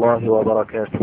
الله وبركاته.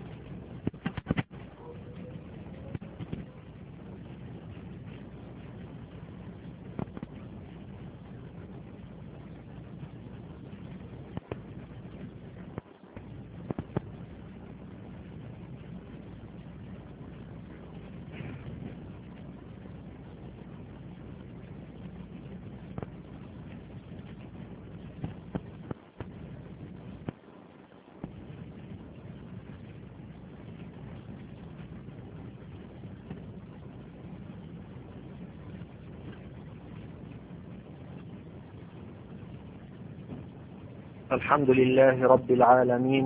الحمد لله رب العالمين،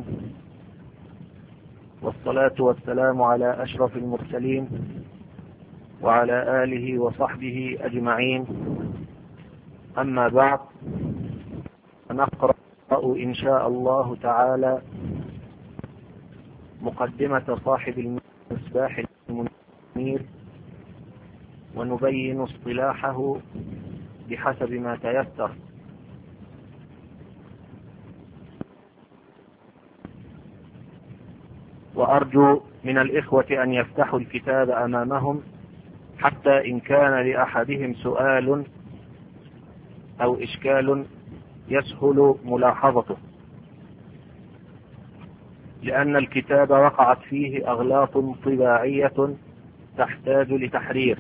والصلاة والسلام على أشرف المرسلين وعلى آله وصحبه أجمعين. أما بعد، نقرأ إن شاء الله تعالى مقدمة صاحب المصباح المنير، ونبين اصطلاحه بحسب ما تيسر. وأرجو من الإخوة أن يفتحوا الكتاب أمامهم، حتى إن كان لأحدهم سؤال أو إشكال يسهل ملاحظته، لأن الكتاب وقعت فيه أغلاط طباعية تحتاج لتحرير.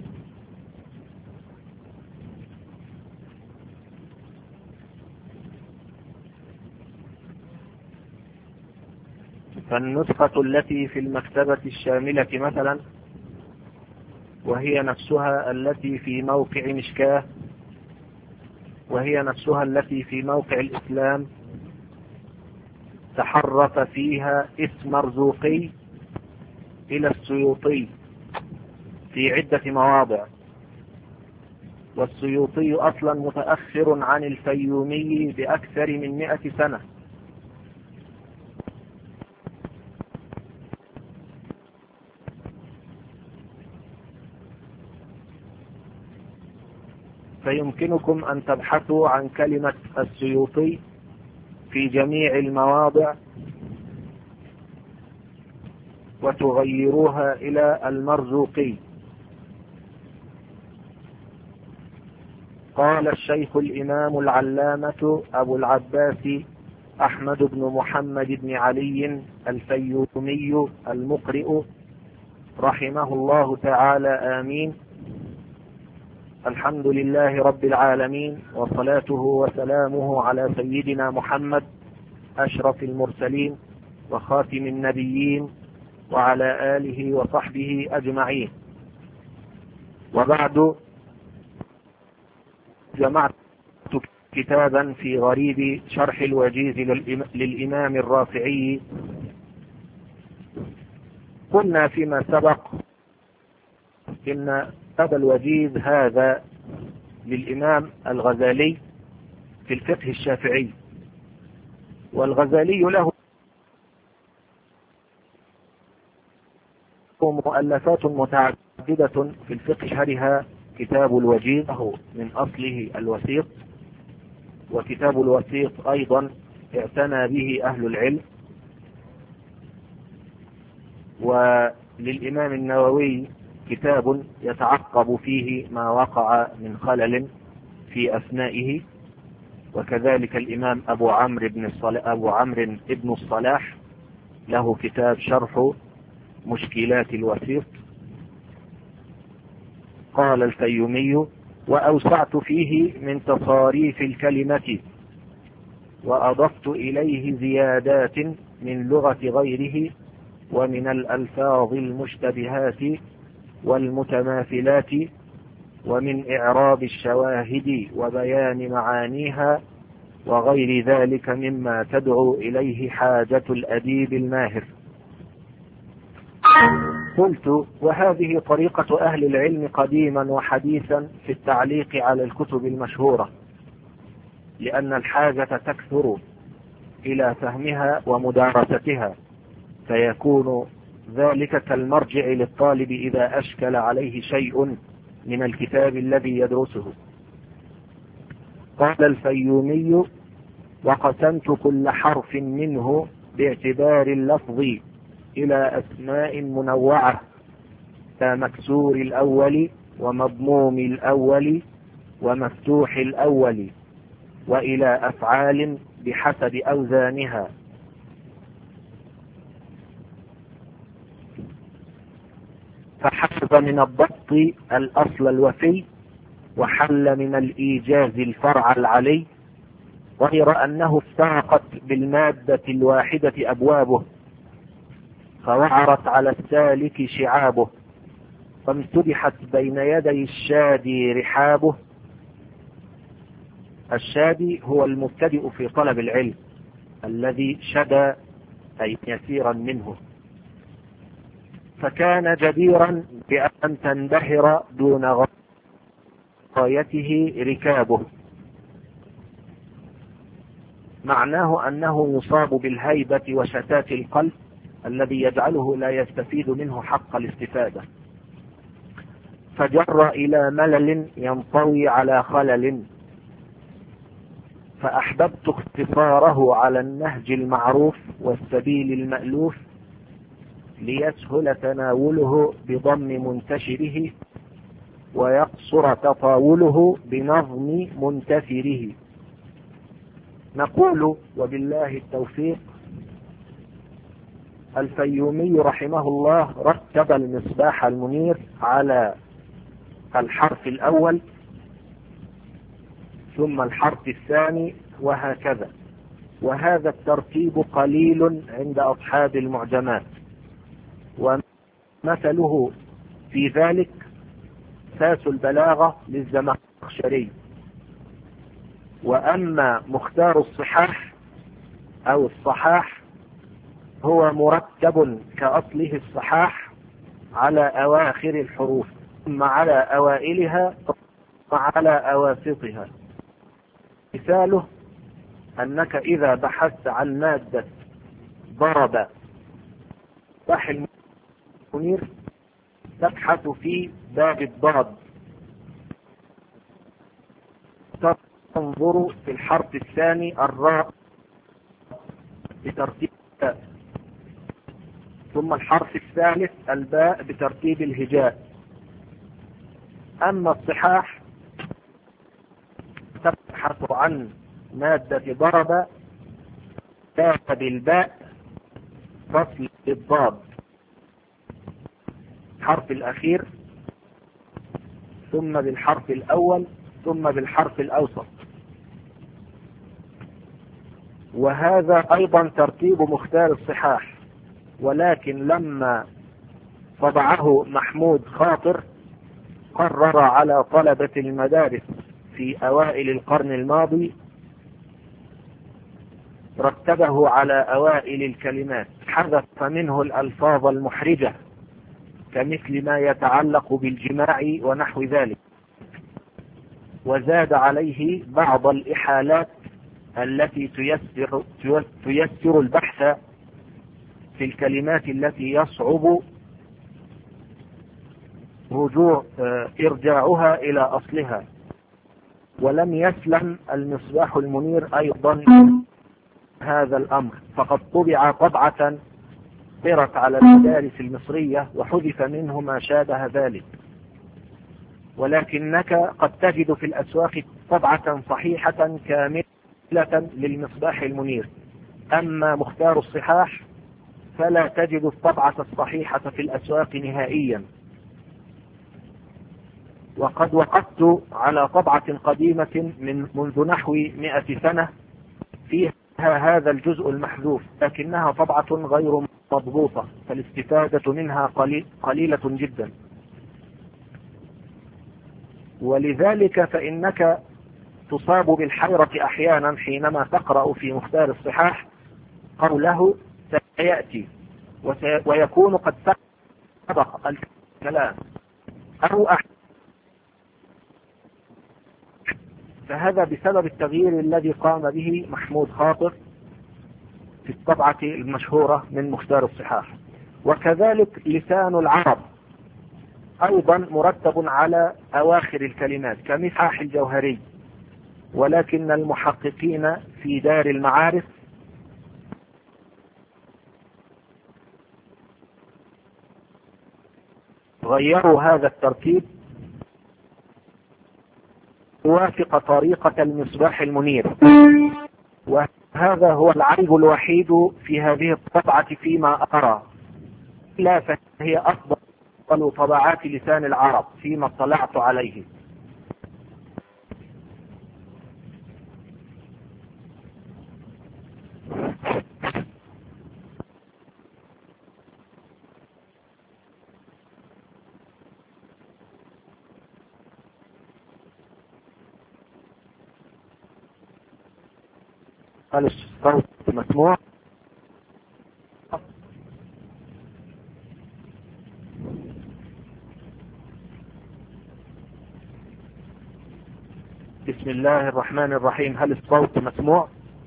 فالنسخة التي في المكتبة الشاملة مثلا، وهي نفسها التي في موقع مشكاة، وهي نفسها التي في موقع الإسلام، تحرف فيها اسم مرزوقي إلى السيوطي في عدة مواضع، والسيوطي أصلا متأخر عن الفيومي بأكثر من 100 سنة. فيمكنكم أن تبحثوا عن كلمة السيوطي في جميع المواضع وتغيروها إلى المرزوقي. قال الشيخ الإمام العلامة أبو العباس أحمد بن محمد بن علي الفيومي المقرئ رحمه الله تعالى آمين: الحمد لله رب العالمين، وصلاته وسلامه على سيدنا محمد أشرف المرسلين وخاتم النبيين، وعلى آله وصحبه أجمعين. وبعد، جمعت كتابا في غريب شرح الوجيز للإمام الرافعي. قلنا فيما سبق إن هذا الوجيز هذا للإمام الغزالي في الفقه الشافعي، والغزالي له مؤلفات متعددة في الفقه، شهرها كتاب الوجيز من أصله الوسيط، وكتاب الوسيط أيضا اعتنى به أهل العلم. وللإمام النووي كتاب يتعقب فيه ما وقع من خلل في أثنائه، وكذلك الإمام أبو عمرو بن الصلاح له كتاب شرح مشكلات الوسيط. قال الفيومي: وأوسعت فيه من تصاريف الكلمة، وأضفت إليه زيادات من لغة غيره، ومن الألفاظ المشتبهات والمتماثلات، ومن إعراب الشواهد وبيان معانيها، وغير ذلك مما تدعو إليه حاجة الأديب الماهر. قلت: وهذه طريقة أهل العلم قديما وحديثا في التعليق على الكتب المشهورة، لأن الحاجة تكثر إلى فهمها ومدارستها، فيكون ذلك كالمرجع للطالب إذا أشكل عليه شيء من الكتاب الذي يدرسه. قال الفيومي: وقسمت كل حرف منه باعتبار اللفظ إلى أسماء منوعة كمكسور الأول ومضموم الأول ومفتوح الأول، وإلى أفعال بحسب أوزانها. فحفظ من الضبط الأصل الوفي، وحل من الإيجاز الفرع العلي، غير أنه افترقت بالمادة الواحدة أبوابه، فوعرت على السالك شعابه، فامتدحت بين يدي الشادي رحابه. الشادي هو المبتدئ في طلب العلم، الذي شدى أي يسيرا منه، فكان جديرا بأن تنبهر دون غايته ركابه. معناه أنه يصاب بالهيبة وشتات القلب الذي يجعله لا يستفيد منه حق الاستفادة، فجر إلى ملل ينطوي على خلل. فأحببت اختصاره على النهج المعروف والسبيل المألوف، ليسهل تناوله بضم منتشره، ويقصر تطاوله بنظم منتثره. نقول وبالله التوفيق: الفيومي رحمه الله رتب المصباح المنير على الحرف الأول ثم الحرف الثاني وهكذا، وهذا الترتيب قليل عند أصحاب المعجمات، ومثله في ذلك أساس البلاغة للزمخشري. وأما مختار الصحاح أو الصحاح هو مرتب كأصله الصحاح على أواخر الحروف، ثم على أوائلها وعلى أواسطها. مثاله أنك إذا بحثت عن مادة ضرب صح المنير تبحث في باب الضاد، تنظر في الحرف الثاني الراء بترتيب الهاء، ثم الحرف الثالث الباء بترتيب الهجاء. أما الصحاح تبحث عن مادة ضرب بالباء فصل الضاد الحرف الأخير، ثم بالحرف الأول، ثم بالحرف الأوسط. وهذا أيضا ترتيب مختار الصحاح، ولكن لما طبعه محمود خاطر قرر على طلبة المدارس في أوائل القرن الماضي رتبه على أوائل الكلمات، حذف منه الألفاظ المحرجة كمثل ما يتعلق بالجماع ونحو ذلك، وزاد عليه بعض الإحالات التي تيسر البحث في الكلمات التي يصعب إرجاعها إلى أصلها. ولم يسلم المصباح المنير أيضا هذا الأمر، فقد طبع طبعة قرت على المدارس المصرية وحذف منه ما شابه ذلك، ولكنك قد تجد في الأسواق طبعة صحيحة كاملة للمصباح المنير. أما مختار الصحاح فلا تجد الطبعة الصحيحة في الأسواق نهائيا. وقد وقفت على طبعة قديمة منذ نحو 100 سنة فيها هذا الجزء المحذوف، لكنها طبعة غير مضبوطة، فالاستفادة منها قليلة جدا. ولذلك فإنك تصاب بالحيرة أحيانا حينما تقرأ في مختار الصحاح قوله سيأتي ويكون قد سبق الكلام أو فهذا بسبب التغيير الذي قام به محمود خاطر في الطبعة المشهورة من مختار الصحاح. وكذلك لسان العرب أيضا مرتب على أواخر الكلمات كمصحاح الجوهري، ولكن المحققين في دار المعارف غيروا هذا الترتيب يوافق طريقة المصباح المنير، وهذا هو العيب الوحيد في هذه الطبعة فيما أرى، لا فهي أفضل طبعات لسان العرب فيما اطلعت عليه. هل الصوت مسموع؟ بسم الله الرحمن الرحيم. هل الصوت مسموع؟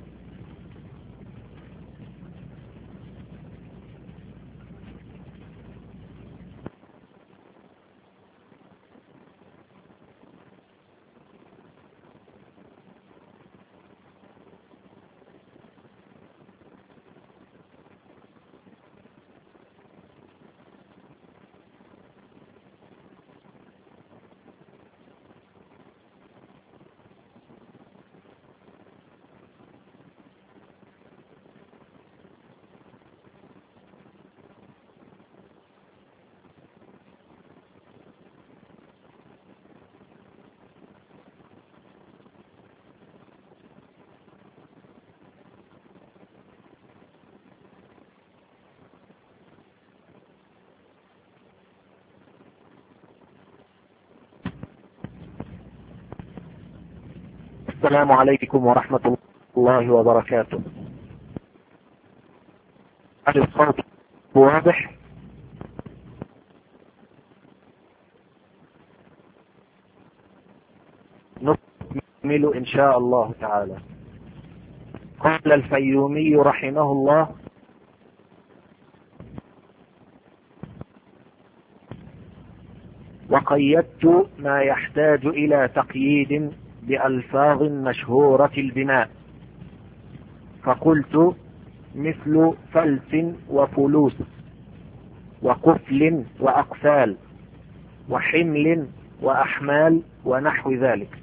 السلام عليكم ورحمة الله وبركاته. هل الصوت واضح؟ نكمل إن شاء الله تعالى. قال الفيومي رحمه الله: وقيدت ما يحتاج إلى تقييد بألفاظ مشهورة البناء، فقلت مثل فلس وفلوس وقفل وأقفال وحمل وأحمال ونحو ذلك.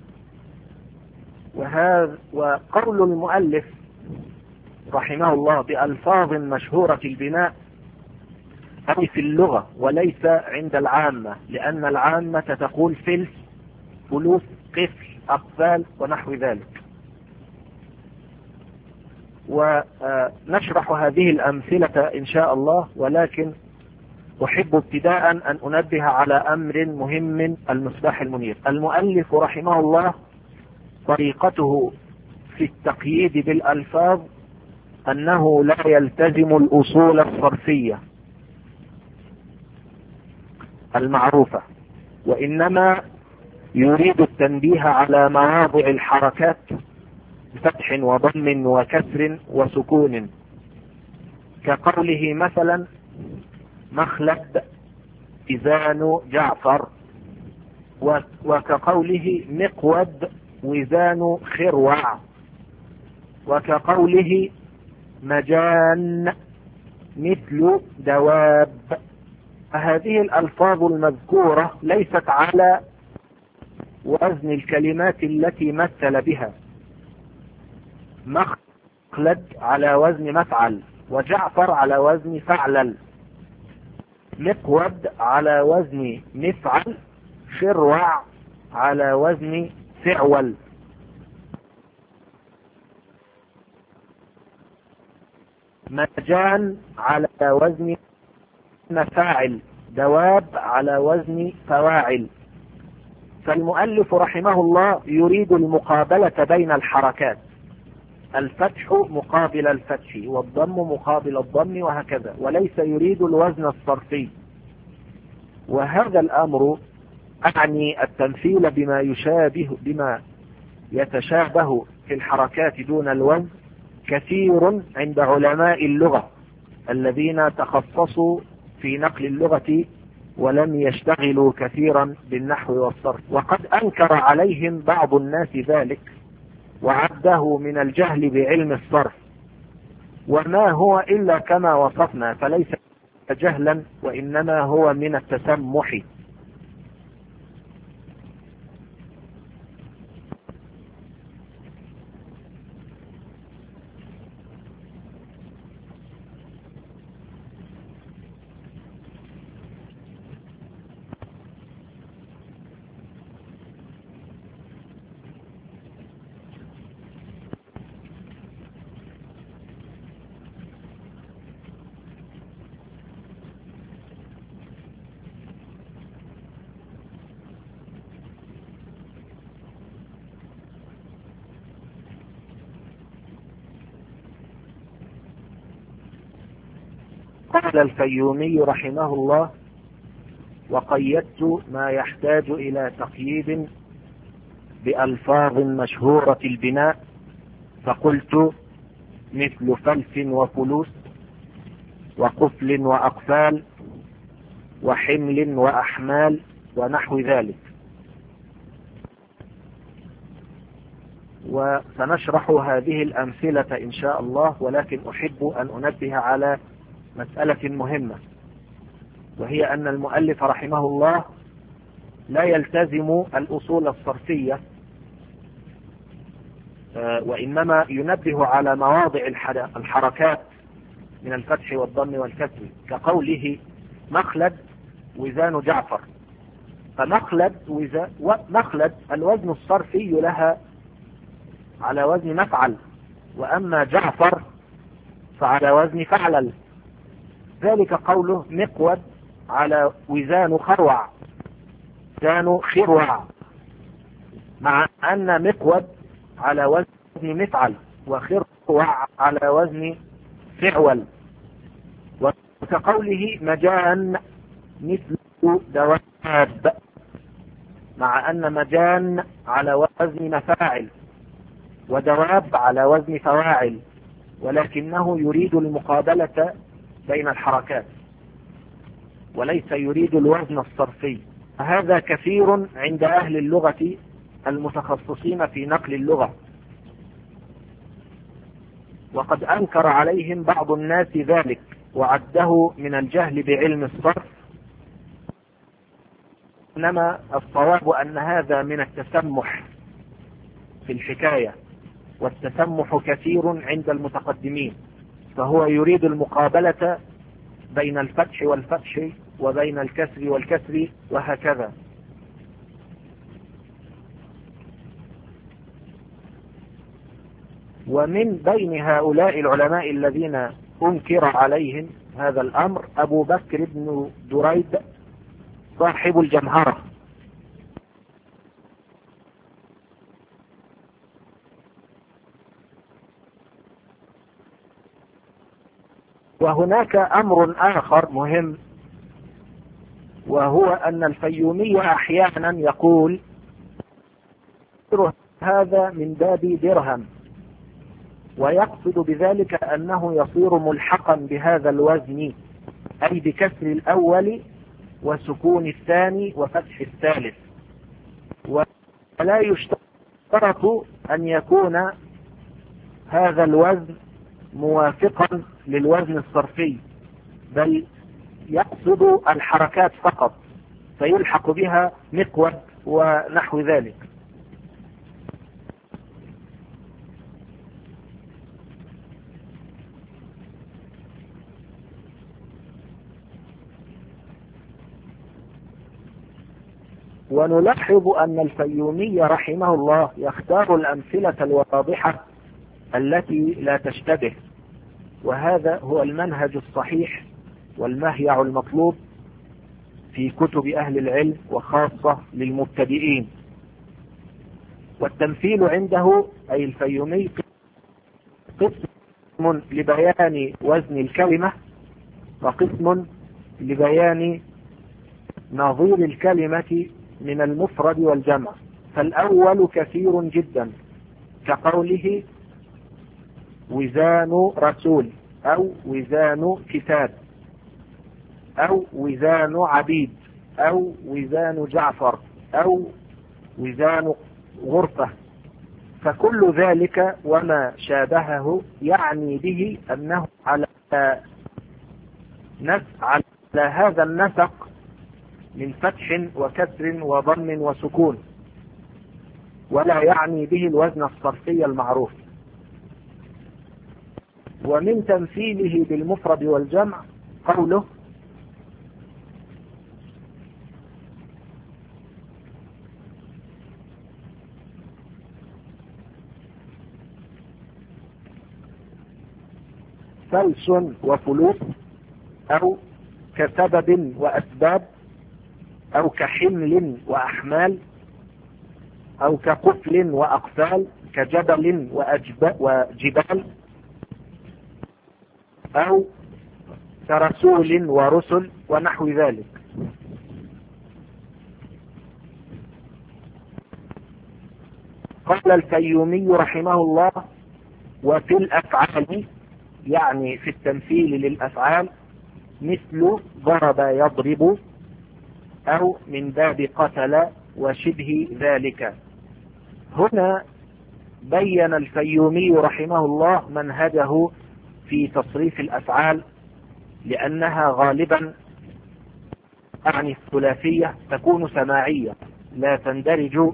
وقول المؤلف رحمه الله بألفاظ مشهورة البناء أي في اللغة وليس عند العامة، لأن العامة تقول فلس فلوس قفل أقفال ونحو ذلك. ونشرح هذه الأمثلة إن شاء الله، ولكن أحب ابتداء أن أنبه على أمر مهم. المصباح المنير المؤلف رحمه الله طريقته في التقييد بالألفاظ أنه لا يلتزم الأصول الصرفية المعروفة، وإنما يريد التنبيه على مواضع الحركات بفتح وضم وكسر وسكون، كقوله مثلا مخلد إذان جعفر، وكقوله مقود وزان خروع، وكقوله مجان مثل دواب. هذه الألفاظ المذكورة ليست على وزن الكلمات التي مثل بها. مخلد على وزن مفعل، وجعفر على وزن فعلل، مقود على وزن مفعل، شروع على وزن فعول. مجان على وزن مفاعل، دواب على وزن فواعل. فالمؤلف رحمه الله يريد المقابلة بين الحركات، الفتح مقابل الفتح والضم مقابل الضم وهكذا، وليس يريد الوزن الصرفي. وهذا الأمر أعني التمثيل بما يتشابه في الحركات دون الوزن كثير عند علماء اللغة الذين تخصصوا في نقل اللغة ولم يشتغلوا كثيرا بالنحو والصرف، وقد أنكر عليهم بعض الناس ذلك وعده من الجهل بعلم الصرف، وما هو إلا كما وصفنا، فليس جهلا، وإنما هو من التسمح. قال الفيومي رحمه الله: وقيدت ما يحتاج إلى تقييد بألفاظ مشهورة البناء، فقلت: مثل فلس وفلوس، وقفل وأقفال، وحمل وأحمال، ونحو ذلك. وسنشرح هذه الأمثلة إن شاء الله، ولكن أحب أن أنبه على مسألة مهمة، وهي أن المؤلف رحمه الله لا يلتزم الأصول الصرفية، وإنما ينبه على مواضع الحركات من الفتح والضم والكسر، كقوله: مخلد وزان جعفر. فمخلد الوزن الصرفي لها على وزن مفعل، وأما جعفر فعلى وزن فعلل. ذلك قوله مقود على وزان خروع، وزان خروع، مع أن مقود على وزن مفعل، وخروع على وزن فعول. وكقوله مجان مثل دواب، مع أن مجان على وزن مفاعل، ودواب على وزن فواعل، ولكنه يريد المقابلة بين الحركات وليس يريد الوزن الصرفي. هذا كثير عند أهل اللغة المتخصصين في نقل اللغة، وقد أنكر عليهم بعض الناس ذلك وعده من الجهل بعلم الصرف، إنما الصواب أن هذا من التسمح في الحكاية، والتسمح كثير عند المتقدمين، فهو يريد المقابلة بين الفتح والفتح وبين الكسر والكسر وهكذا. ومن بين هؤلاء العلماء الذين أنكر عليهم هذا الأمر أبو بكر بن دريد صاحب الجمهرة، وهناك أمر آخر مهم، وهو أن الفيومي أحيانا يقول هذا من باب درهم، ويقصد بذلك أنه يصير ملحقا بهذا الوزن، أي بكسر الأول وسكون الثاني وفتح الثالث، ولا يشترط أن يكون هذا الوزن موافقا للوزن الصرفي، بل يقصد الحركات فقط فيلحق بها مقود ونحو ذلك. ونلاحظ أن الفيومي رحمه الله يختار الأمثلة الواضحة التي لا تشتبه، وهذا هو المنهج الصحيح والمهيع المطلوب في كتب أهل العلم، وخاصة للمبتدئين. والتمثيل عنده أي الفيومي قسم لبيان وزن الكلمة، وقسم لبيان نظير الكلمة من المفرد والجمع. فالأول كثير جدا، كقوله وزان رسول، أو وزان كتاب، أو وزان عبيد، أو وزان جعفر، أو وزان غرفة. فكل ذلك وما شابهه يعني به أنه على على هذا النسق من فتح وكسر وضم وسكون، ولا يعني به الوزن الصرفي المعروف. ومن تمثيله بالمفرد والجمع قوله: فلس وفلوس، أو كسبب وأسباب، أو كحمل وأحمال، أو كقفل وأقفال، كجبل وجبال، أو كرسول ورسل، ونحو ذلك. قال الفيومي رحمه الله: وفي الأفعال، يعني في التمثيل للأفعال، مثل ضرب يضرب، أو من باب قتل وشبه ذلك. هنا بين الفيومي رحمه الله منهجه في تصريف الأفعال، لأنها غالبا يعني الثلاثية تكون سماعية لا تندرج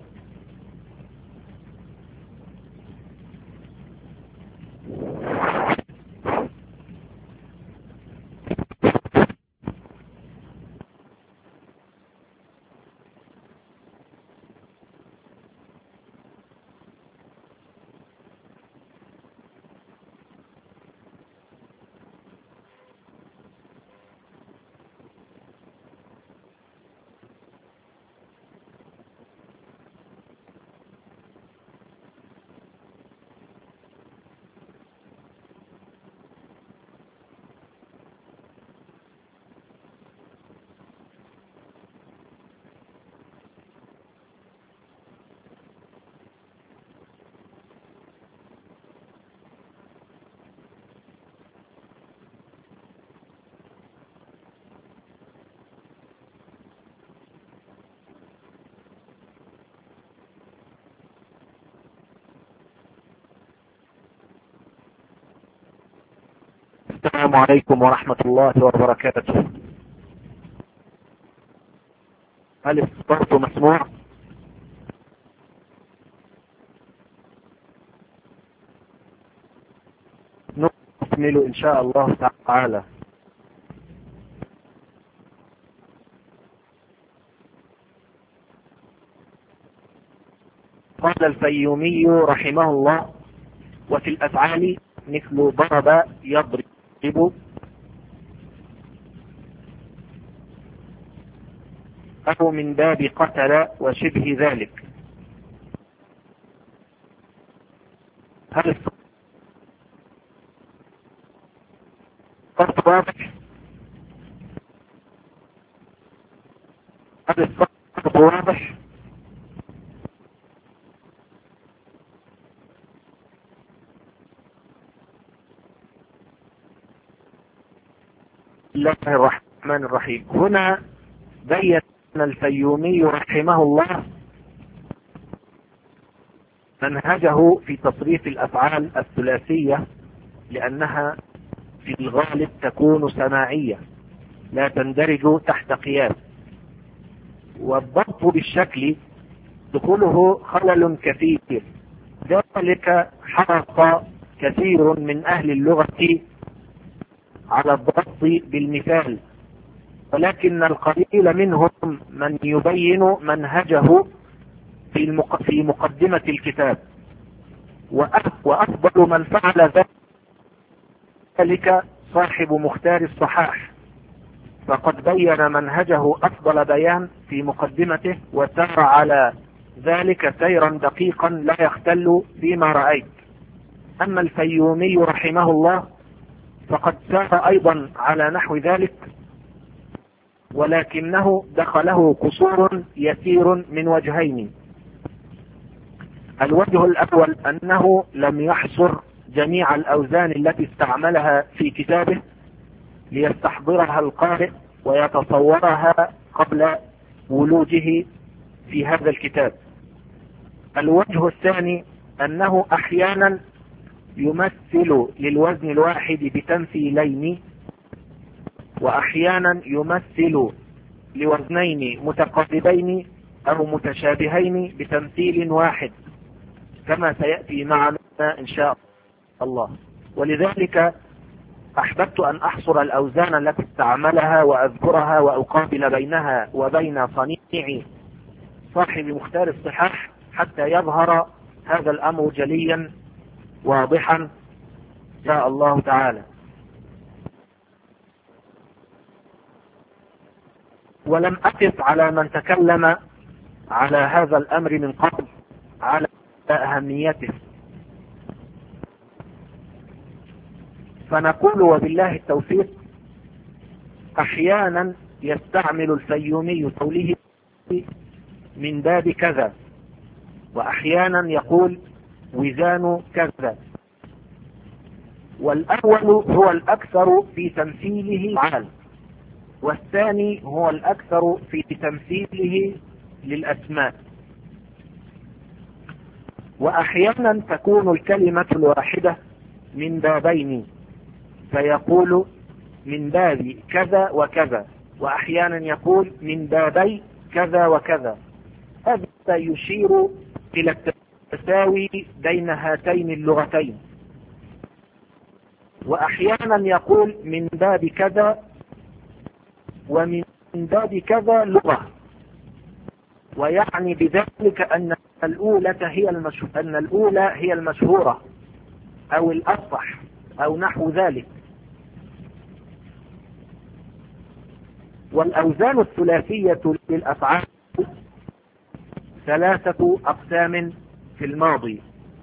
السلام عليكم ورحمة الله وبركاته. هل الصوت مسموع؟ نكمل إن شاء الله تعالى. قال الفيومي رحمه الله: وفي الأفعال مثل ضرب يضرب، أو من باب قتل وشبه ذلك. هل الصوت واضح؟ هل الصوت واضح؟ بسم الله الرحمن الرحيم. هنا بين الفيومي رحمه الله منهجه في تصريف الأفعال الثلاثية، لأنها في الغالب تكون سماعية لا تندرج تحت قياس، والضبط بالشكل دخوله خلل كثير. ذلك حرص كثير من أهل اللغة على الضبط بالمثال، ولكن القليل منهم من يبين منهجه في مقدمة الكتاب، وأفضل من فعل ذلك صاحب مختار الصحاح، فقد بين منهجه أفضل بيان في مقدمته، وسار على ذلك سيرا دقيقا لا يختل فيما رأيت. أما الفيومي رحمه الله فقد سار أيضا على نحو ذلك، ولكنه دخله قصور يسير من وجهين. الوجه الأول أنه لم يحصر جميع الأوزان التي استعملها في كتابه ليستحضرها القارئ ويتصورها قبل ولوجه في هذا الكتاب. الوجه الثاني أنه أحيانا يمثل للوزن الواحد بتمثيلين، وأحيانا يمثل لوزنين متقاربين أو متشابهين بتمثيل واحد كما سيأتي معنا إن شاء الله. ولذلك أحببت أن أحصر الأوزان التي استعملها وأذكرها وأقابل بينها وبين صنيع صاحب مختار الصحاح حتى يظهر هذا الأمر جليا واضحا إن شاء الله تعالى. ولم أقف على من تكلم على هذا الأمر من قبل على أهميته، فنقول وبالله التوفيق أحيانا يستعمل الفيومي قوله من باب كذا، وأحيانا يقول وزان كذا، والأول هو الأكثر في تمثيله عال، والثاني هو الأكثر في تمثيله للأسماء. وأحيانا تكون الكلمة الواحدة من بابين فيقول من باب كذا وكذا، وأحيانا يقول من بابي كذا وكذا. هذا يشير إلى التساوي بين هاتين اللغتين. وأحيانا يقول من باب كذا ومن باب كذا لغة، ويعني بذلك أن الأولى هي المشهورة أو الأصح أو نحو ذلك. والأوزان الثلاثية للأفعال 3 أقسام في الماضي: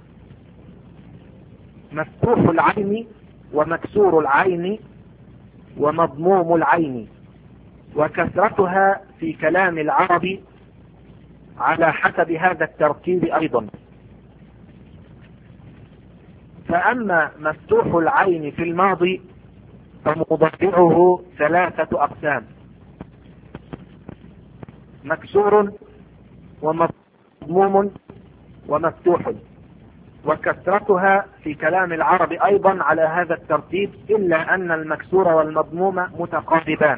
مفتوح العين ومكسور العين ومضموم العين، وكثرتها في كلام العرب على حسب هذا الترتيب أيضا. فأما مفتوح العين في الماضي فمضارعه 3 أقسام: مكسور ومضموم ومفتوح، وكثرتها في كلام العرب أيضا على هذا الترتيب، إلا أن المكسور والمضموم متقاربان.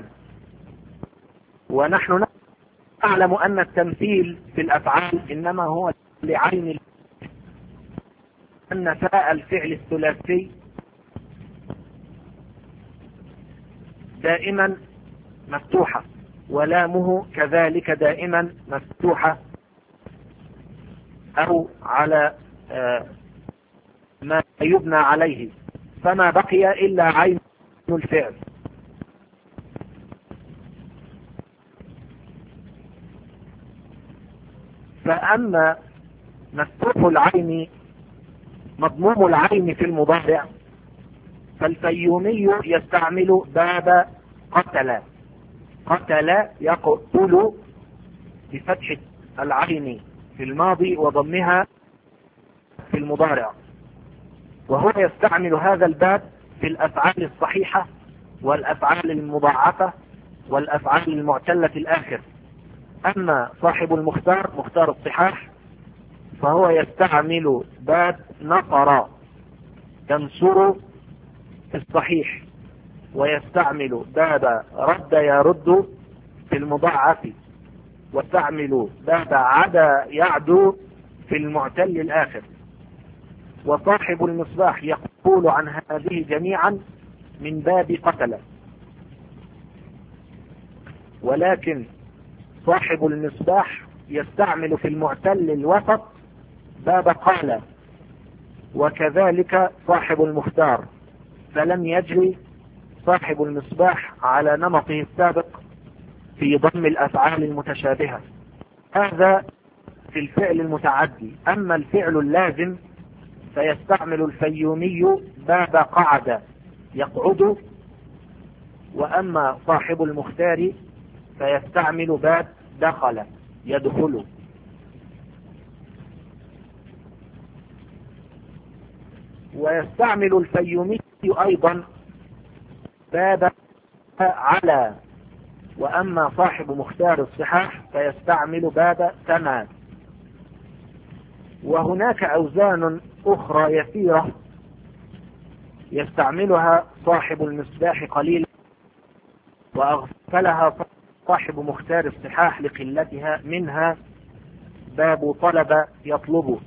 ونحن نعلم أن التمثيل في الأفعال إنما هو لعين، أن فاء الفعل الثلاثي دائما مفتوحة، ولامه كذلك دائما مفتوحة أو على ما يبنى عليه، فما بقي إلا عين الفعل. فأما مفتوح العين مضموم العين في المضارع فالفيومي يستعمل باب قتل. قتل يقتل بفتح العين في الماضي وضمها في المضارع، وهو يستعمل هذا الباب في الأفعال الصحيحة والأفعال المضاعفة والأفعال المعتلة الآخر. أما صاحب مختار الصحاح فهو يستعمل باب نصر ينصر في الصحيح، ويستعمل باب رد يرد في المضاعف، ويستعمل باب عدا يعدو في المعتل الآخر. وصاحب المصباح يقول عن هذه جميعا من باب قتل. ولكن صاحب المصباح يستعمل في المعتل الوسط باب قال، وكذلك صاحب المختار، فلم يجري صاحب المصباح على نمطه السابق في ضم الأفعال المتشابهة. هذا في الفعل المتعدي. أما الفعل اللازم فيستعمل الفيومي باب قعد يقعد، وأما صاحب المختار فيستعمل باب دخل يدخل. ويستعمل الفيومي أيضا باب على، وأما صاحب مختار الصحاح فيستعمل باب سما. وهناك أوزان أخرى يسيرة يستعملها صاحب المصباح قليلا وأغفلها صاحب مختار الصحاح لقلتها، منها باب طلب يطلب.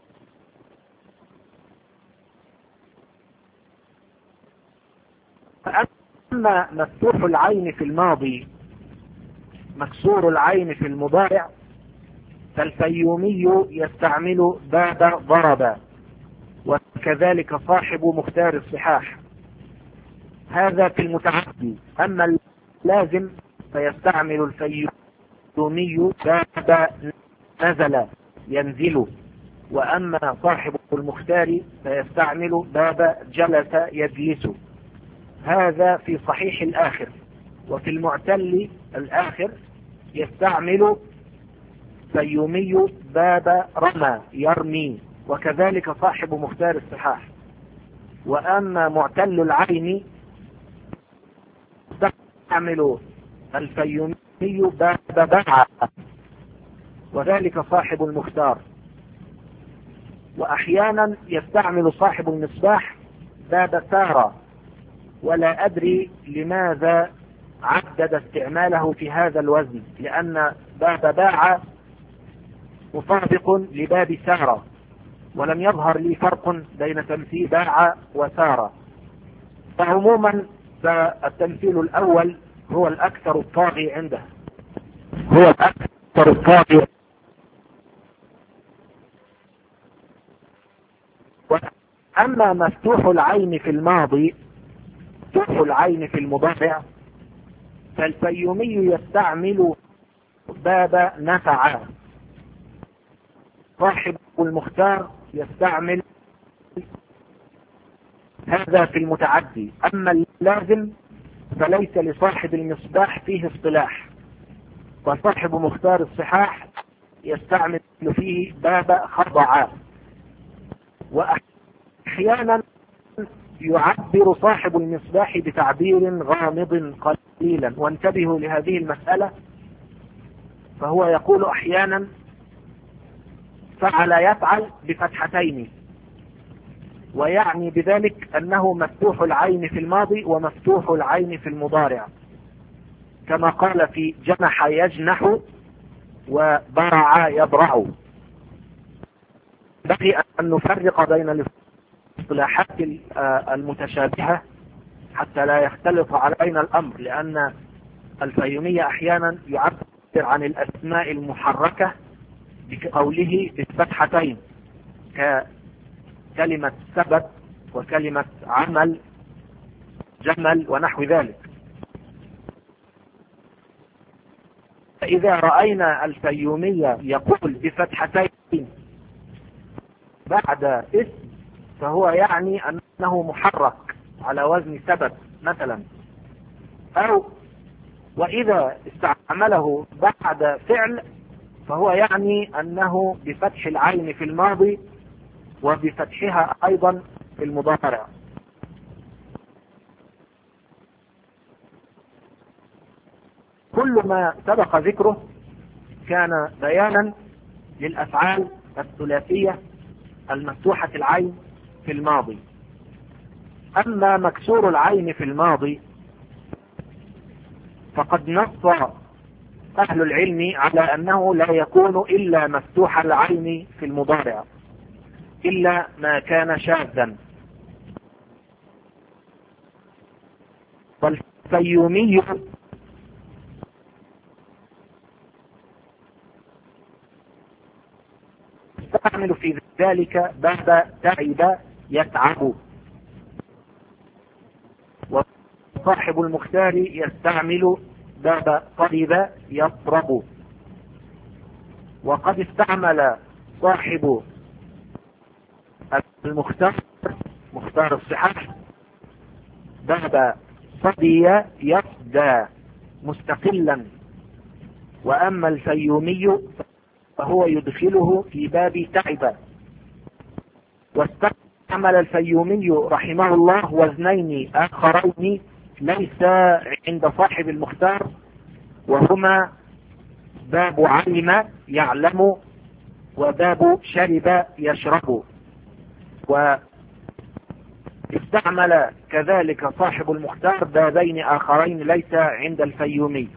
أما مفتوح العين في الماضي مكسور العين في المضارع فالفيومي يستعمل باب ضرب، وكذلك صاحب مختار الصحاح، هذا في المتعدي. أما اللازم فيستعمل الفيومي باب نزل ينزل، وأما صاحب المختار فيستعمل باب جلس يجلس، هذا في صحيح الآخر. وفي المعتل الآخر يستعمل فيومي باب رمى يرمي، وكذلك صاحب مختار الصحاح. وأما معتل العين يستعمل الفيومي باب باع، وذلك صاحب المختار. وأحيانا يستعمل صاحب المصباح باب سارة، ولا أدري لماذا عدد استعماله في هذا الوزن، لأن باب باع مطابق لباب سارة، ولم يظهر لي فرق بين تمثيل باع وسارة. فعموما فالتمثيل الأول هو الأكثر الطاغي عنده، هو الأكثر الطاغي. أما مفتوح العين في الماضي مفتوح العين في المضارع فالفيومي يستعمل باب نفع، صاحب المختار يستعمل هذا في المتعدي. أما اللازم فليس لصاحب المصباح فيه اصطلاح، وصاحب مختار الصحاح يستعمل فيه باب خضع. وأحيانا يعبر صاحب المصباح بتعبير غامض قليلا، وانتبهوا لهذه المسألة، فهو يقول أحيانا فعل يفعل بفتحتين، ويعني بذلك أنه مفتوح العين في الماضي ومفتوح العين في المضارع، كما قال في جنح يجنح وبرع يبرع. بقي أن نفرق بين الاصطلاحات المتشابهة حتى لا يختلط علينا الأمر، لأن الفيومية أحيانا يعبر عن الأسماء المحركة بقوله بالفتحتين، ككلمة سبب وكلمة عمل جمل ونحو ذلك. فإذا رأينا الفيومية يقول بفتحتين بعد اسم فهو يعني أنه محرك على وزن سبب مثلا، أو وإذا استعمله بعد فعل فهو يعني أنه بفتح العين في الماضي وبفتحها أيضا في المضارع. كل ما سبق ذكره كان بيانا للأفعال الثلاثية المفتوحة العين في الماضي. أما مكسور العين في الماضي فقد نص أهل العلم على أنه لا يكون إلا مفتوح العين في المضارع إلا ما كان شاذا. فالفيومي يستعمل في ذلك باب تعب يتعب، وصاحب المختار يستعمل باب طرب يطرب. وقد استعمل صاحب المختار مختار الصحاح باب صدي يصدى مستقلا، وأما الفيومي فهو يدخله في باب تعب. واستعمل الفيومي رحمه الله وزنين آخرين ليس عند صاحب المختار، وهما باب علم يعلم وباب شرب يشرب. استعمل كذلك صاحب المختار بابين آخرين ليس عند الفيومي.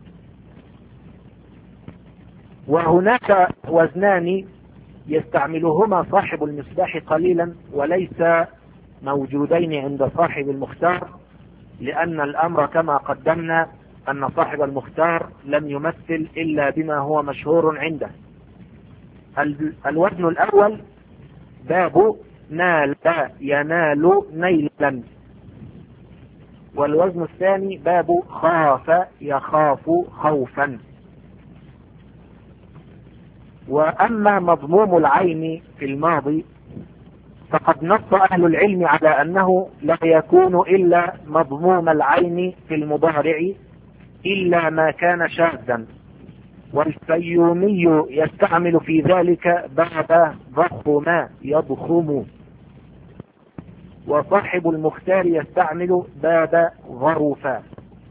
وهناك وزنان يستعملهما صاحب المصباح قليلا وليس موجودين عند صاحب المختار، لأن الأمر كما قدمنا أن صاحب المختار لم يمثل إلا بما هو مشهور عنده. الوزن الأول باب نال ينال نيلا، والوزن الثاني باب خاف يخاف خوفا. وأما مضموم العين في الماضي فقد نص أهل العلم على أنه لا يكون إلا مضموم العين في المضارع إلا ما كان شاذا، والفيومي يستعمل في ذلك باب ضخم يضخم، وصاحب المختار يستعمل باب ظروفا.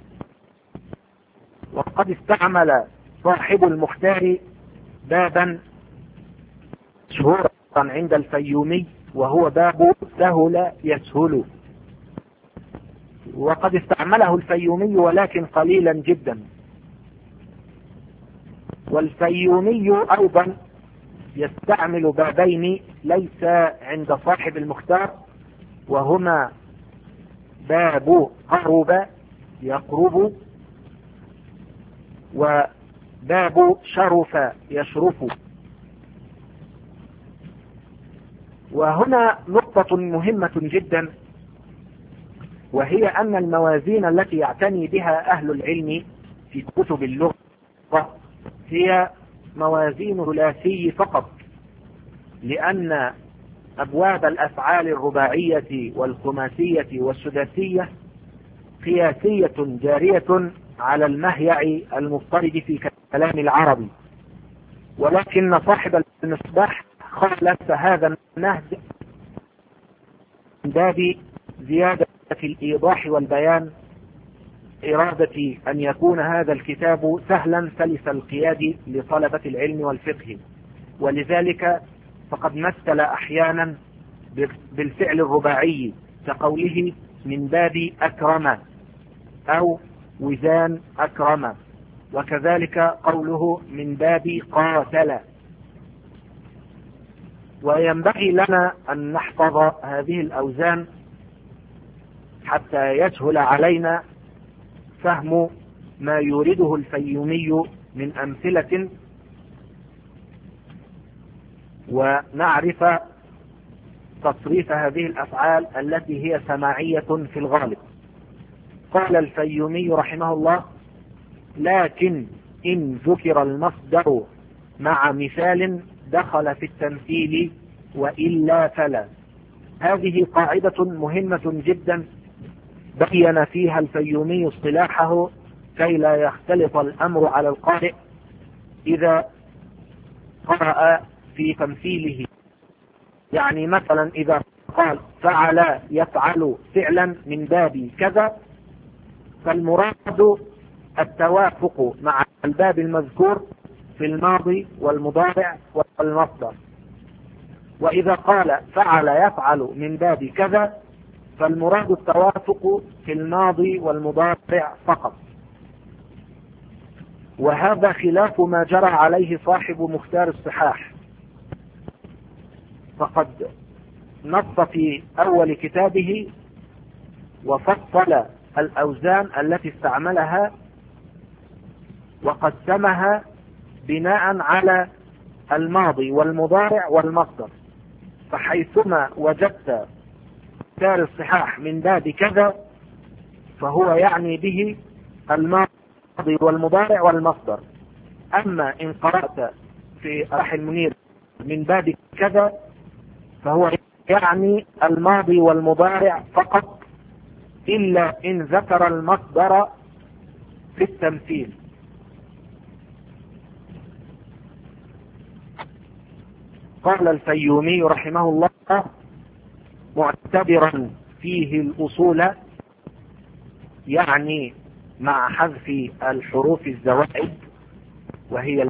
وقد استعمل صاحب المختار بابا مشهورا عند الفيومي وهو باب سهل يسهل، وقد استعمله الفيومي ولكن قليلا جدا. والفيومي أيضا يستعمل بابين ليس عند صاحب المختار، وهما باب قرب يقرب وباب شرف يشرف. وهنا نقطة مهمة جدا، وهي أن الموازين التي يعتني بها أهل العلم في كتب اللغة هي موازين ثلاثي فقط، لأن أبواب الأفعال الرباعية والخماسية والسداسية قياسية جارية على المهيع المفترض في كلام العربي، ولكن صاحب المصباح خالف هذا النهج من باب زيادة الإيضاح والبيان، إرادة أن يكون هذا الكتاب سهلا سلس القياد لطلبة العلم والفقه. ولذلك فقد مثل أحيانا بالفعل الرباعي كقوله من باب أكرم أو وزان أكرم، وكذلك قوله من باب قاتل. وينبغي لنا أن نحفظ هذه الأوزان حتى يسهل علينا فهم ما يورده الفيومي من أمثلة، ونعرف تصريف هذه الأفعال التي هي سماعية في الغالب. قال الفيومي رحمه الله: لكن إن ذكر المصدر مع مثال دخل في التمثيل وإلا فلا. هذه قاعدة مهمة جدا بين فيها الفيومي اصطلاحه كي لا يختلط الأمر على القارئ إذا قرأ في تمثيله. يعني مثلا إذا قال فعل يفعل فعلا من باب كذا، فالمراد التوافق مع الباب المذكور في الماضي والمضارع والمصدر. وإذا قال فعل يفعل من باب كذا، فالمراد التوافق في الماضي والمضارع فقط. وهذا خلاف ما جرى عليه صاحب مختار الصحاح، فقد نص في أول كتابه وفصل الأوزان التي استعملها وقسمها بناء على الماضي والمضارع والمصدر، فحيثما وجدت مختار الصحاح من باب كذا فهو يعني به الماضي والمضارع والمصدر. أما إن قرأت في راح المنير من باب كذا فهو يعني الماضي والمضارع فقط، إلا إن ذكر المصدر في التمثيل. قال الفيومي رحمه الله: معتبرا فيه الأصول، يعني مع حذف الحروف الزوائد، وهي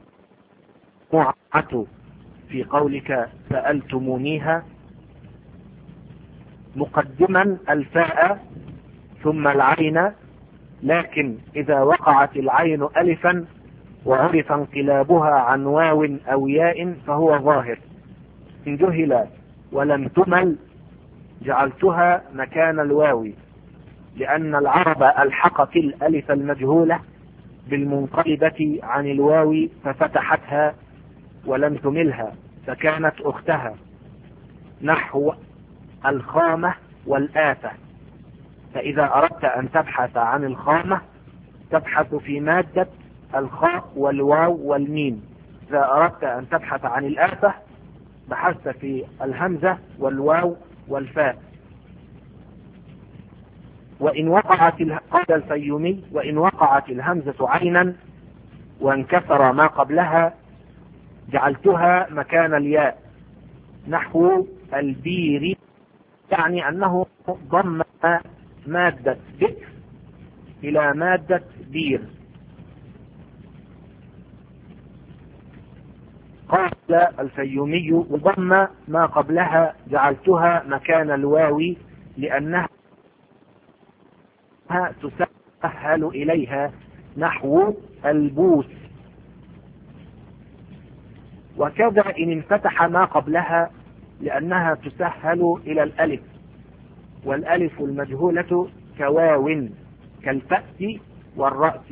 الموعة في قولك سألتمونيها، مقدما الفاء ثم العين، لكن إذا وقعت العين ألفا وعرف انقلابها عن واو أو ياء فهو ظاهر. إن جهل ولم تمل جعلتها مكان الواو، لأن العرب الحقت الألف المجهولة بالمنقلبة عن الواو ففتحتها ولم تملها فكانت أختها، نحو الخامة والآفة. فإذا أردت أن تبحث عن الخامة تبحث في مادة الخاء والواو والميم. إذا أردت أن تبحث عن الآفة بحثت في الهمزة والواو والفاء. قال الفيومي: وإن وقعت الهمزة عينا وانكسر ما قبلها جعلتها مكان الياء، نحو البير، يعني أنه ضم مادة بئر إلى مادة بير. قال الفيومي: وضم ما قبلها جعلتها مكان الواو لأنها تسهل إليها، نحو البوس. وكذا إن انفتح ما قبلها لأنها تسهل إلى الألف، والألف المجهولة كواو كالفأس والرأس.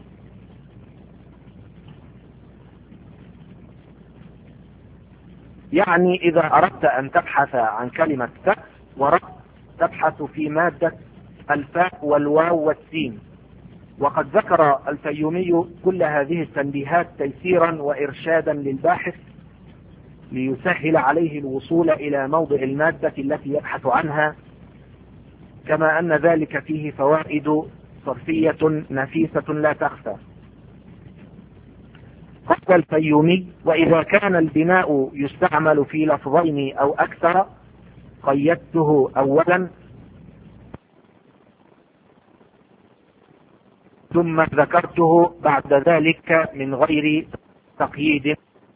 يعني إذا أردت أن تبحث عن كلمة فأس ورأس تبحث في مادة الفاء والواو والسين. وقد ذكر الفيومي كل هذه التنبيهات تيسيرا وإرشادا للباحث ليسهل عليه الوصول إلى موضع المادة التي يبحث عنها، كما أن ذلك فيه فوائد صرفية نفيسة لا تخفى. قال الفيومي: وإذا كان البناء يستعمل في لفظين أو أكثر قيدته أولا ثم ذكرته بعد ذلك من غير تقييد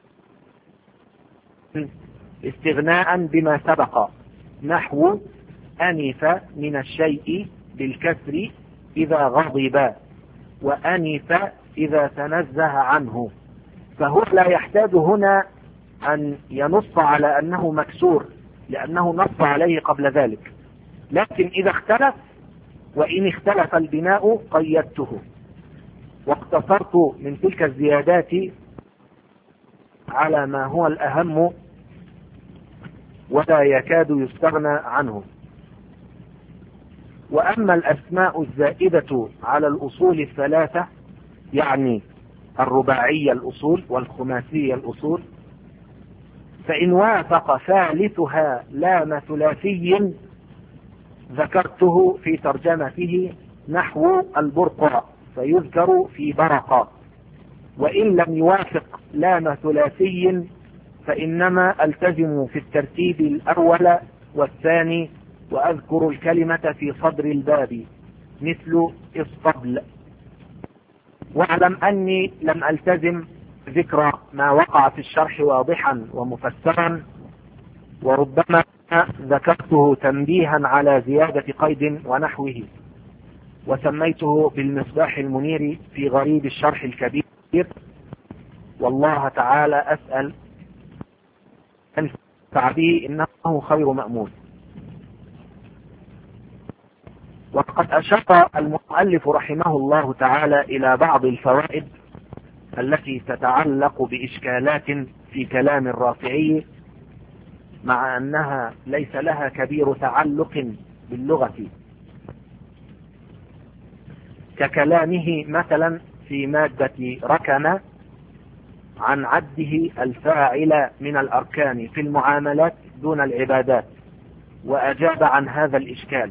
استغناء بما سبق، نحو أنف من الشيء بالكسر إذا غضب، وأنف إذا تنزه عنه. فهو لا يحتاج هنا أن ينص على أنه مكسور لأنه نص عليه قبل ذلك، لكن إذا اختلف وإن اختلف البناء قيدته. واقتصرت من تلك الزيادات على ما هو الأهم ولا يكاد يستغنى عنه. وأما الأسماء الزائدة على الأصول الثلاثة، يعني الرباعية الأصول والخماسية الأصول، فإن وافق ثالثها لام ثلاثي ذكرته في ترجمته، نحو البرقع فيذكر في برقة. وإن لم يوافق لام ثلاثي فإنما ألتزم في الترتيب الأول والثاني وأذكر الكلمة في صدر الباب، مثل إصطبل. واعلم أني لم ألتزم ذكر ما وقع في الشرح واضحا ومفسرا، وربما ذكرته تنبيها على زيادة قيد ونحوه، وسميته بالمصباح المنير في غريب الشرح الكبير. والله تعالى أسأل أن ينفع به، إنه خير مأمول. وقد أشار المؤلف رحمه الله تعالى إلى بعض الفوائد التي تتعلق بإشكالات في كلام الرافعي، مع أنها ليس لها كبير تعلق باللغة، ككلامه مثلا في مادة ركن عن عده الفاعل من الأركان في المعاملات دون العبادات، وأجاب عن هذا الإشكال.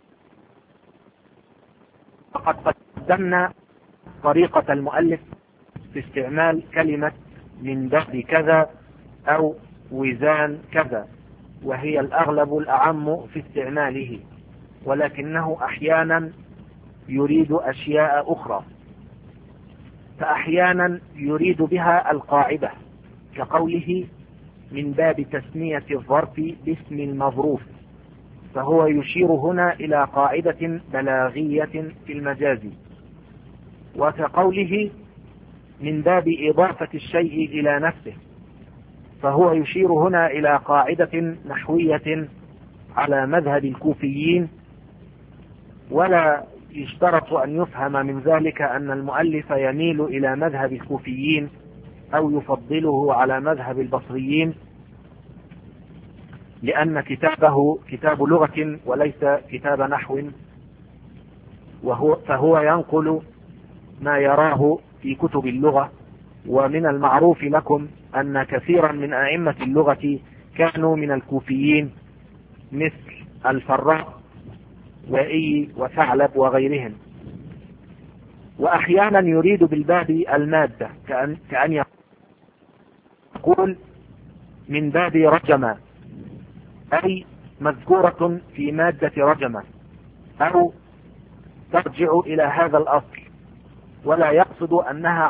وقد قدمنا طريقة المؤلف في استعمال كلمة من باب كذا أو وزان كذا، وهي الأغلب الأعم في استعماله، ولكنه أحيانا يريد أشياء أخرى. فأحيانا يريد بها القاعدة، كقوله من باب تسمية الظرف باسم المظروف، فهو يشير هنا إلى قاعدة بلاغية في المجاز، وكقوله من باب إضافة الشيء إلى نفسه، فهو يشير هنا إلى قاعدة نحوية على مذهب الكوفيين. ولا يشترط أن يفهم من ذلك أن المؤلف يميل إلى مذهب الكوفيين أو يفضله على مذهب البصريين، لأن كتابه كتاب لغة وليس كتاب نحو، فهو ينقل ما يراه في كتب اللغة. ومن المعروف لكم أن كثيرا من أئمة اللغة كانوا من الكوفيين، مثل الفراء وإي وثعلب وغيرهم. وأحيانا يريد بالباب المادة، كأن يقول من باب رجم، أي مذكورة في مادة رجم، أو ترجع إلى هذا الأصل، ولا يقصد أنها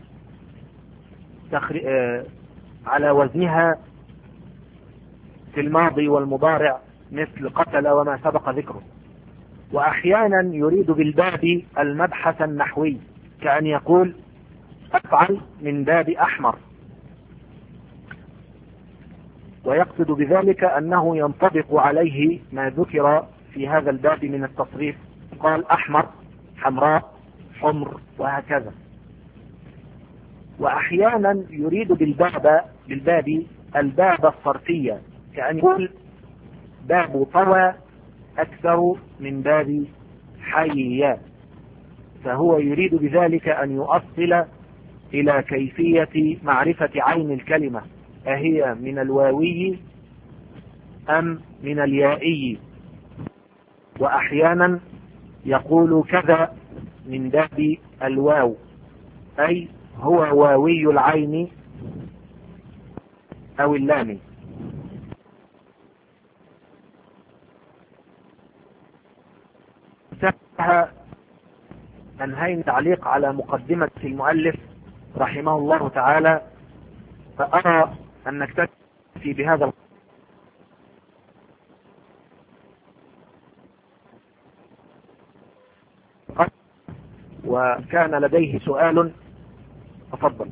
على وزنها في الماضي والمضارع مثل قتل وما سبق ذكره. وأحيانا يريد بالباب المبحث النحوي، كأن يقول أفعل من باب أحمر، ويقصد بذلك أنه ينطبق عليه ما ذكر في هذا الباب من التصريف، قال أحمر، حمراء، حمر، وهكذا. وأحيانا يريد بالباب الباب الصرفية، كأن يقول باب طوى أكثر من باب حي، فهو يريد بذلك أن يؤصل إلى كيفية معرفة عين الكلمة، أهي من الواوي أم من اليائي. وأحيانا يقول كذا من باب الواو، أي هو واوي العين أو اللام. أنهينا تعليق على مقدمة المؤلف رحمه الله تعالى، فأرى أن نكتفي بهذا القدر، وكان لديه سؤال تفضل.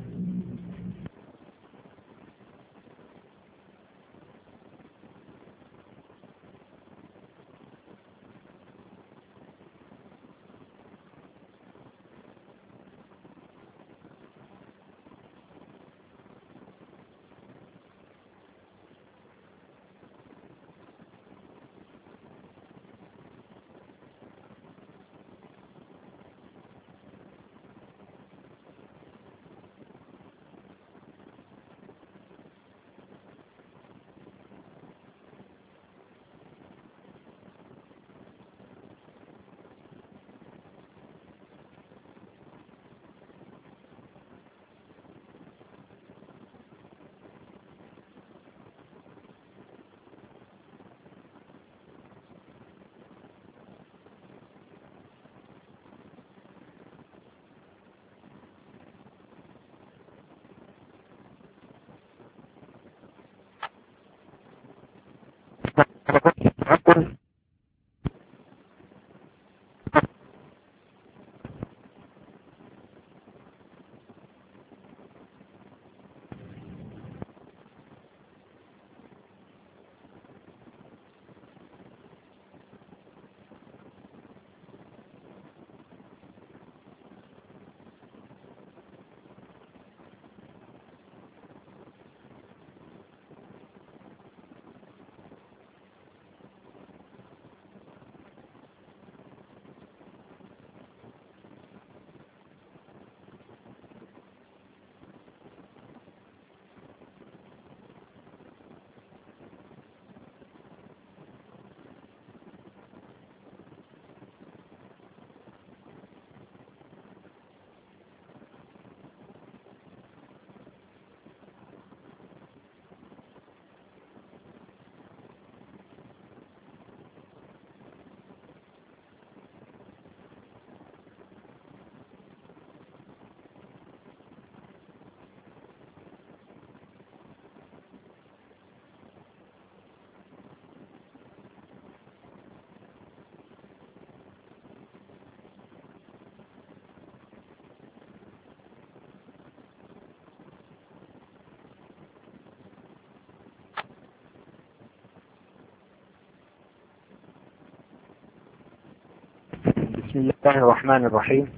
بسم الله الرحمن الرحيم.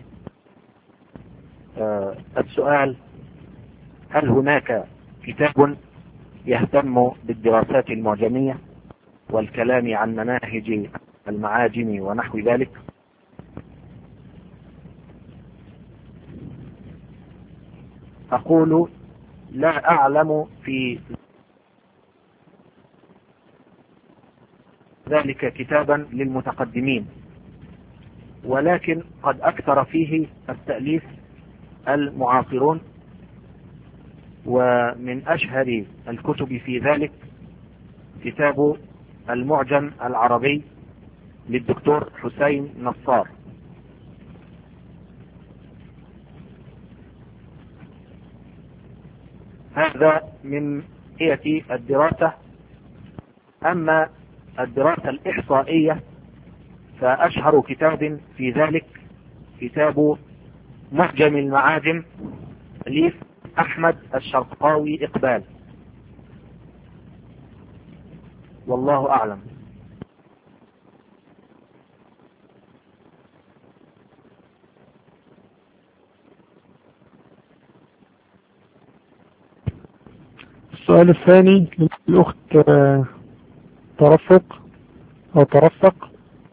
السؤال: هل هناك كتاب يهتم بالدراسات المعجمية والكلام عن مناهج المعاجم ونحو ذلك؟ أقول: لا أعلم في ذلك كتابا للمتقدمين، ولكن قد أكثر فيه التأليف المعاصرون، ومن أشهر الكتب في ذلك كتاب المعجم العربي للدكتور حسين نصار. هذا من ناحية الدراسة. أما الدراسة الإحصائية فأشهر كتاب في ذلك كتاب معجم المعاجم تأليف أحمد الشرقاوي إقبال، والله أعلم. السؤال الثاني للأخت ترفق أو ترفق.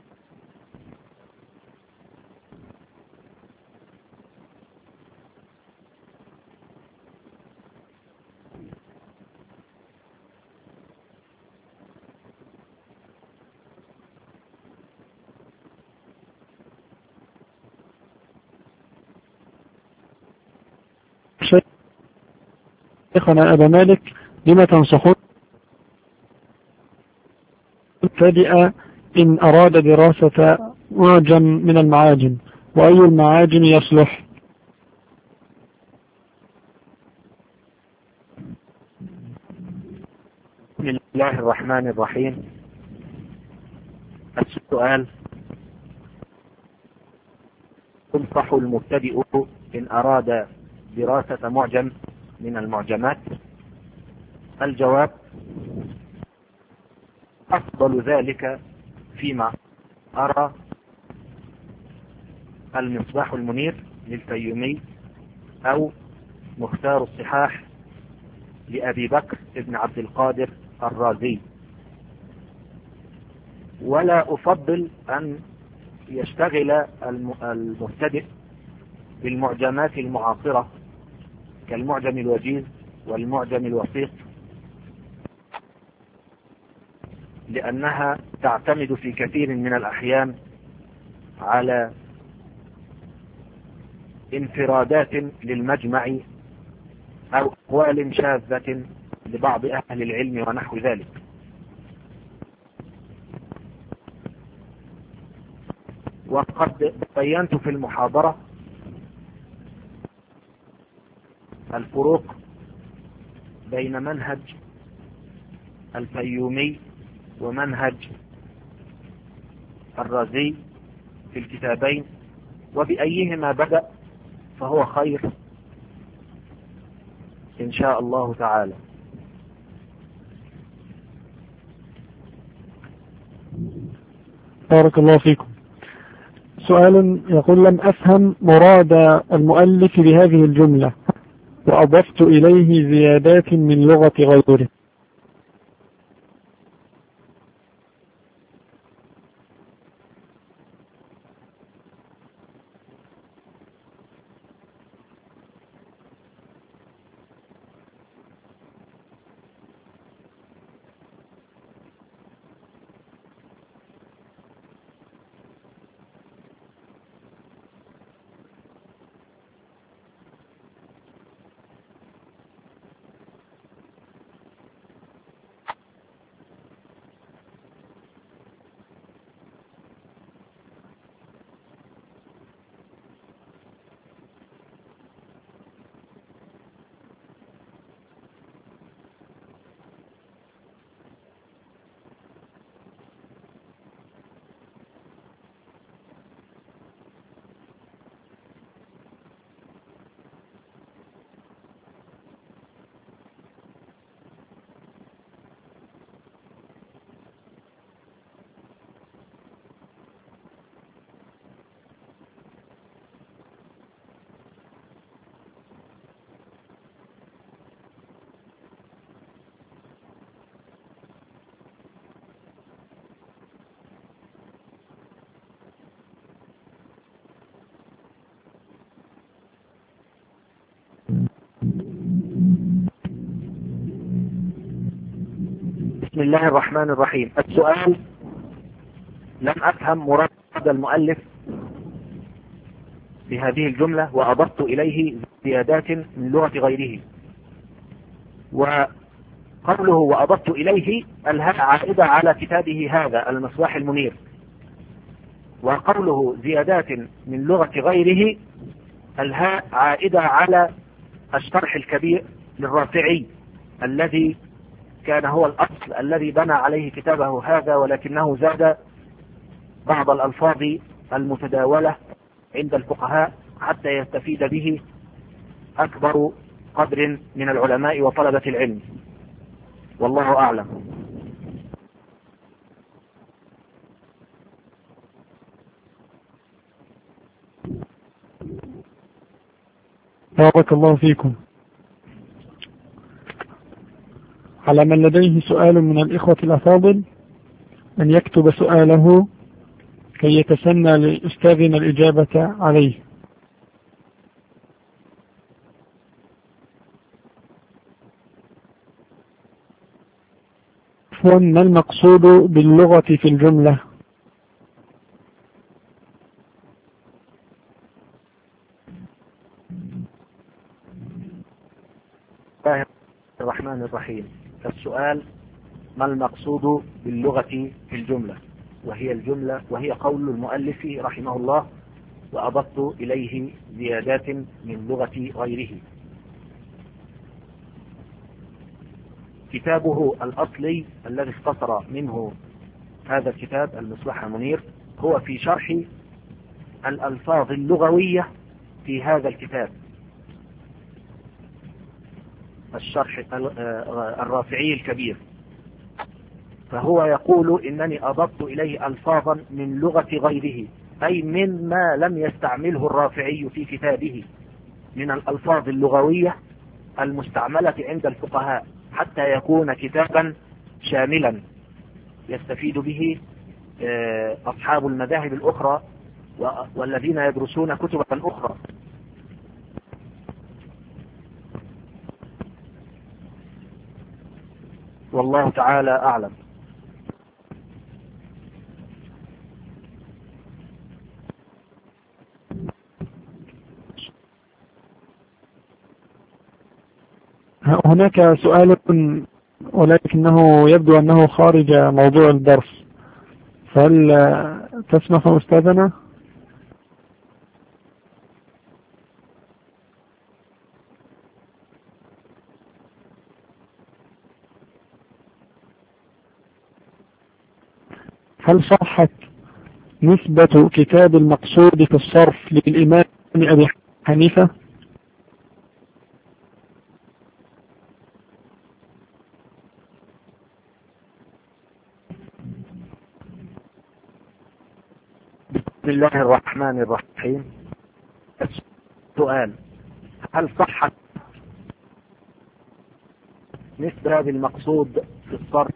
شيخنا أبا مالك، لما تنصحون مبتدئ إن أراد دراسة معجم من المعاجم، وأي المعاجم يصلح؟ بسم الله الرحمن الرحيم. السؤال: تنصح المبتدئ إن أراد دراسة معجم من المعجمات؟ الجواب: أفضل ذلك فيما أرى المصباح المنير للفيومي، أو مختار الصحاح لأبي بكر ابن عبد القادر الرازي. ولا أفضل أن يشتغل المبتدئ بالمعجمات المعاصرة كالمعجم الوجيز والمعجم الوسيط، لأنها تعتمد في كثير من الأحيان على انفرادات للمجمع أو أقوال شاذة لبعض أهل العلم ونحو ذلك. وقد بينت في المحاضرة الفروق بين منهج الفيومي ومنهج الرازي في الكتابين، وبأيهما بدأ فهو خير إن شاء الله تعالى. بارك الله فيكم. سؤال يقول: لم أفهم مراد المؤلف بهذه الجملة وأضفت إليه زيادات من لغة غيره. بسم الله الرحمن الرحيم. السؤال: لم أفهم مراد المؤلف بهذه الجملة وأضفت إليه زيادات من لغة غيره. وقوله وأضفت إليه الهاء عائدة على كتابه هذا المصباح المنير، وقوله زيادات من لغة غيره الهاء عائدة على الشرح الكبير للرافعي الذي كان هو الأصل الذي بنى عليه كتابه هذا، ولكنه زاد بعض الألفاظ المتداولة عند الفقهاء حتى يستفيد به أكبر قدر من العلماء وطلبة العلم، والله أعلم. بارك الله فيكم. على من لديه سؤال من الإخوة الأفاضل أن يكتب سؤاله كي يتسنى لأستاذنا الإجابة عليه. ما المقصود باللغة في الجملة؟ الله الرحمن الرحيم. السؤال: ما المقصود باللغة في الجملة؟ وهي قول المؤلف رحمه الله: وأضفت إليه زيادات من لغة غيره. كتابه الأصلي الذي اختصر منه هذا الكتاب المصباح المنير هو في شرح الألفاظ اللغوية في هذا الكتاب، الشرح الرافعي الكبير. فهو يقول إنني أضفت إليه ألفاظا من لغة غيره، أي مما لم يستعمله الرافعي في كتابه من الألفاظ اللغوية المستعملة عند الفقهاء، حتى يكون كتابا شاملا يستفيد به أصحاب المذاهب الأخرى والذين يدرسون كتبا أخرى. والله تعالى أعلم. هناك سؤال ولكنه يبدو أنه خارج موضوع الدرس، فهل تسمح أستاذنا؟ هل صحت نسبة كتاب المقصود في الصرف للإمام أبي حنيفة؟ بسم الله الرحمن الرحيم. السؤال: هل صحت نسبة بالمقصود في الصرف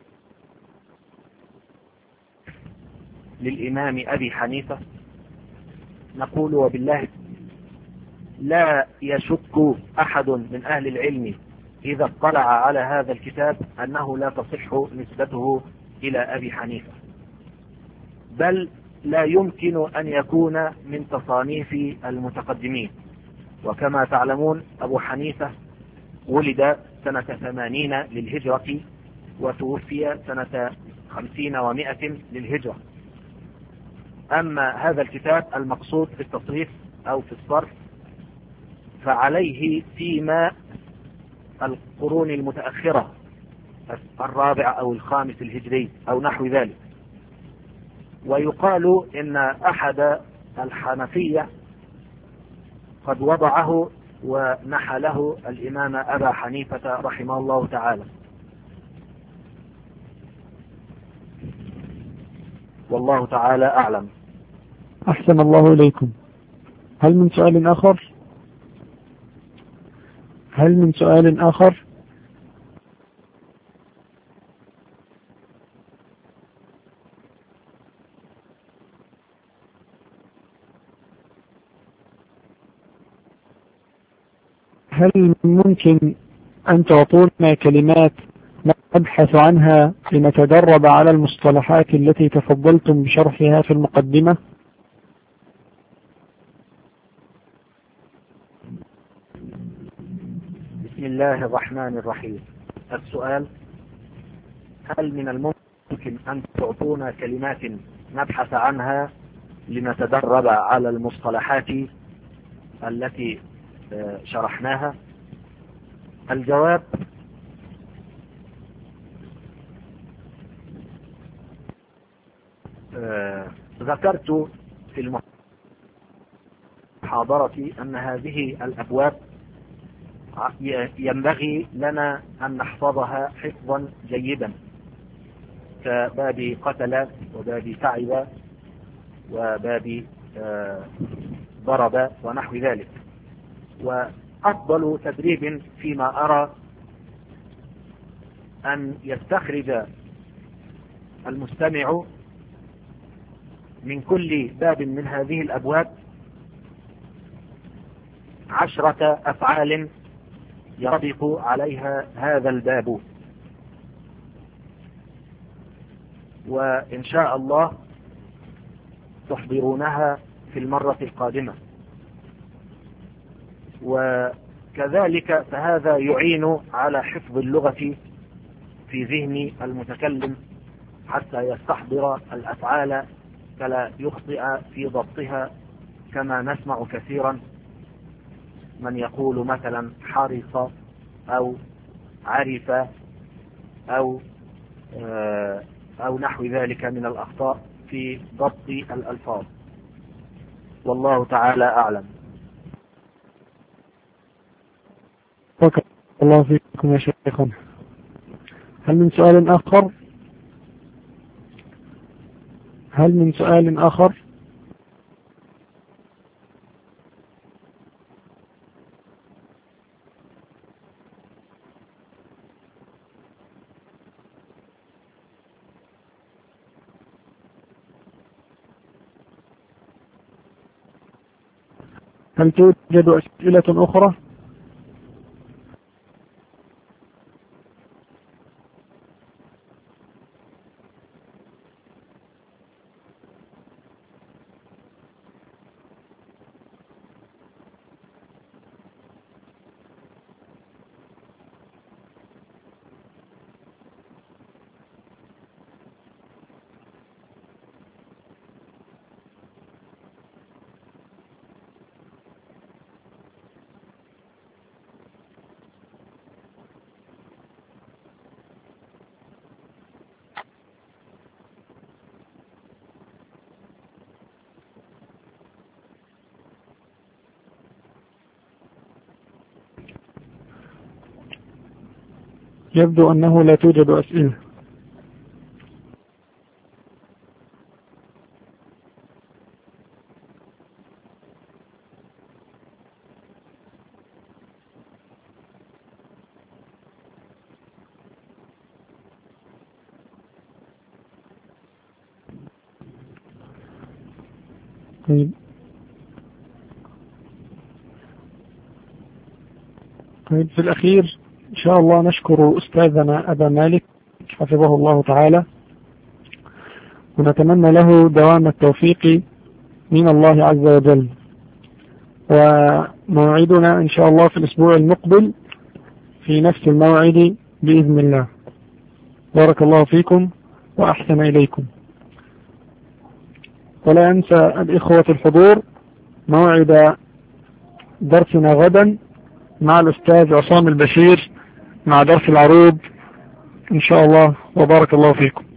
للإمام أبي حنيفة؟ نقول وبالله لا يشك أحد من أهل العلم إذا اطلع على هذا الكتاب أنه لا تصح نسبته إلى أبي حنيفة، بل لا يمكن أن يكون من تصانيف المتقدمين. وكما تعلمون أبو حنيفة ولد سنة 80 للهجرة وتوفي سنة 50 و100 للهجرة. أما هذا الكتاب المقصود في التصريف أو في الصرف فعليه فيما القرون المتأخرة، الرابع أو الخامس الهجري أو نحو ذلك. ويقال إن أحد الحنفية قد وضعه ونحله الإمام أبا حنيفة رحمه الله تعالى، والله تعالى أعلم. أحسن الله إليكم. هل من سؤال آخر؟ هل ممكن أن تعطونا كلمات نبحث عنها لنتدرب على المصطلحات التي تفضلتم بشرحها في المقدمة؟ بسم الله الرحمن الرحيم. السؤال: هل من الممكن أن تعطونا كلمات نبحث عنها لنتدرب على المصطلحات التي شرحناها؟ الجواب: ذكرت في المحاضرة أن هذه الأبواب ينبغي لنا أن نحفظها حفظا جيدا، كباب قتل وباب تعب وباب ضرب ونحو ذلك. وأفضل تدريب فيما أرى أن يستخرج المستمع من كل باب من هذه الأبواب 10 أفعال ينطبق عليها هذا الباب، وإن شاء الله تحضرونها في المرة القادمة. وكذلك فهذا يعين على حفظ اللغة في ذهن المتكلم حتى يستحضر الأفعال فلا يخطئ في ضبطها، كما نسمع كثيرا من يقول مثلا حرص أو عرف أو نحو ذلك من الأخطاء في ضبط الألفاظ. والله تعالى أعلم. بارك الله فيكم يا شيخنا. هل من سؤال آخر؟ هل توجد أسئلة أخرى؟ يبدو أنه لا توجد أسئلة. طيب في الأخير إن شاء الله نشكر أستاذنا أبا مالك حفظه الله تعالى، ونتمنى له دوام التوفيق من الله عز وجل، وموعدنا إن شاء الله في الأسبوع المقبل في نفس الموعد بإذن الله. بارك الله فيكم وأحسن إليكم. ولا أنسى الإخوة الحضور موعد درسنا غدا مع الأستاذ عصام البشير مع درس العروض إن شاء الله، وبارك الله فيكم.